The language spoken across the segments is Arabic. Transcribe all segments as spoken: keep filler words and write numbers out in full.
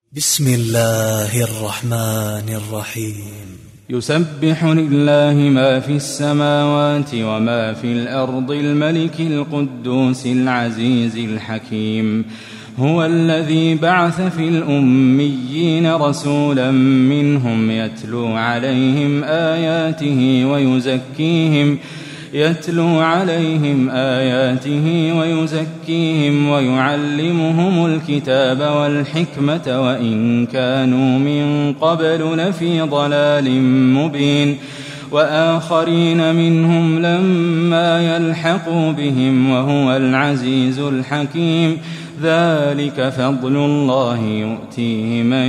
بسم الله الرحمن الرحيم. يسبح لله ما في السماوات وما في الأرض الملك القدوس العزيز الحكيم. هو الذي بعث في الأميين رسولا منهم يتلو عليهم آياته ويزكيهم يتلو عليهم آياته ويزكيهم ويعلمهم الكتاب والحكمة وإن كانوا من قبل لفي ضلال مبين. وآخرين منهم لما يلحقوا بهم وهو العزيز الحكيم. ذلك فضل الله يؤتيه من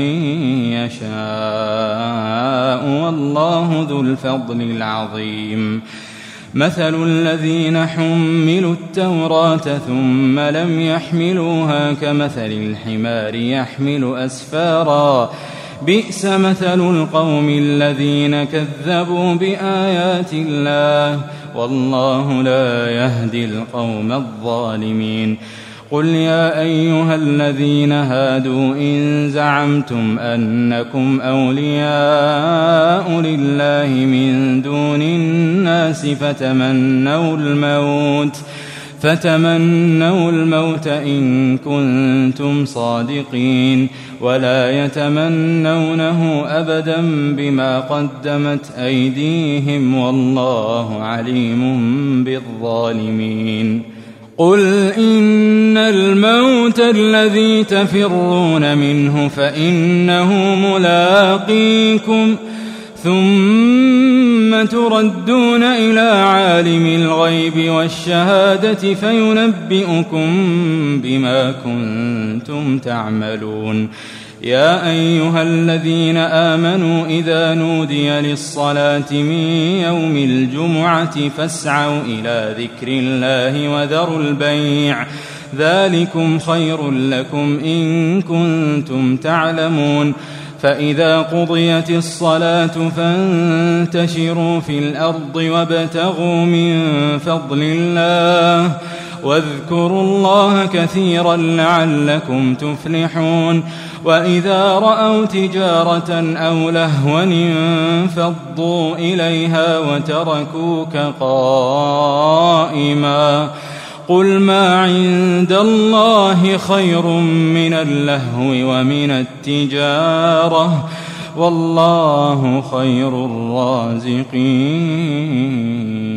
يشاء والله ذو الفضل العظيم. مثل الذين حملوا التوراة ثم لم يحملوها كمثل الحمار يحمل أسفارا بئس مثل القوم الذين كذبوا بآيات الله والله لا يهدي القوم الظالمين. قل يا أيها الذين هادوا إن زعمتم أنكم أولياء لله من دون الناس فتمنوا الموت فتمنوا الموت إن كنتم صادقين ولا يتمنونه أبدا بما قدمت أيديهم والله عليم بالظالمين. قل إن الموت الذي تفرون منه فإنه ملاقيكم ثم تردون إلى عالم الغيب والشهادة فينبئكم بما كنتم تعملون. يا أيها الذين آمنوا إذا نودي للصلاة من يوم الجمعة فاسعوا إلى ذكر الله وذروا البيع ذلكم خير لكم إن كنتم تعلمون. فإذا قضيت الصلاة فانتشروا في الأرض وابتغوا من فضل الله واذكروا الله كثيرا لعلكم تفلحون. وإذا رأوا تجارة أو لهوا انفضوا إليها وتركوك قائما قل ما عند الله خير من اللهو ومن التجارة والله خير الرازقين.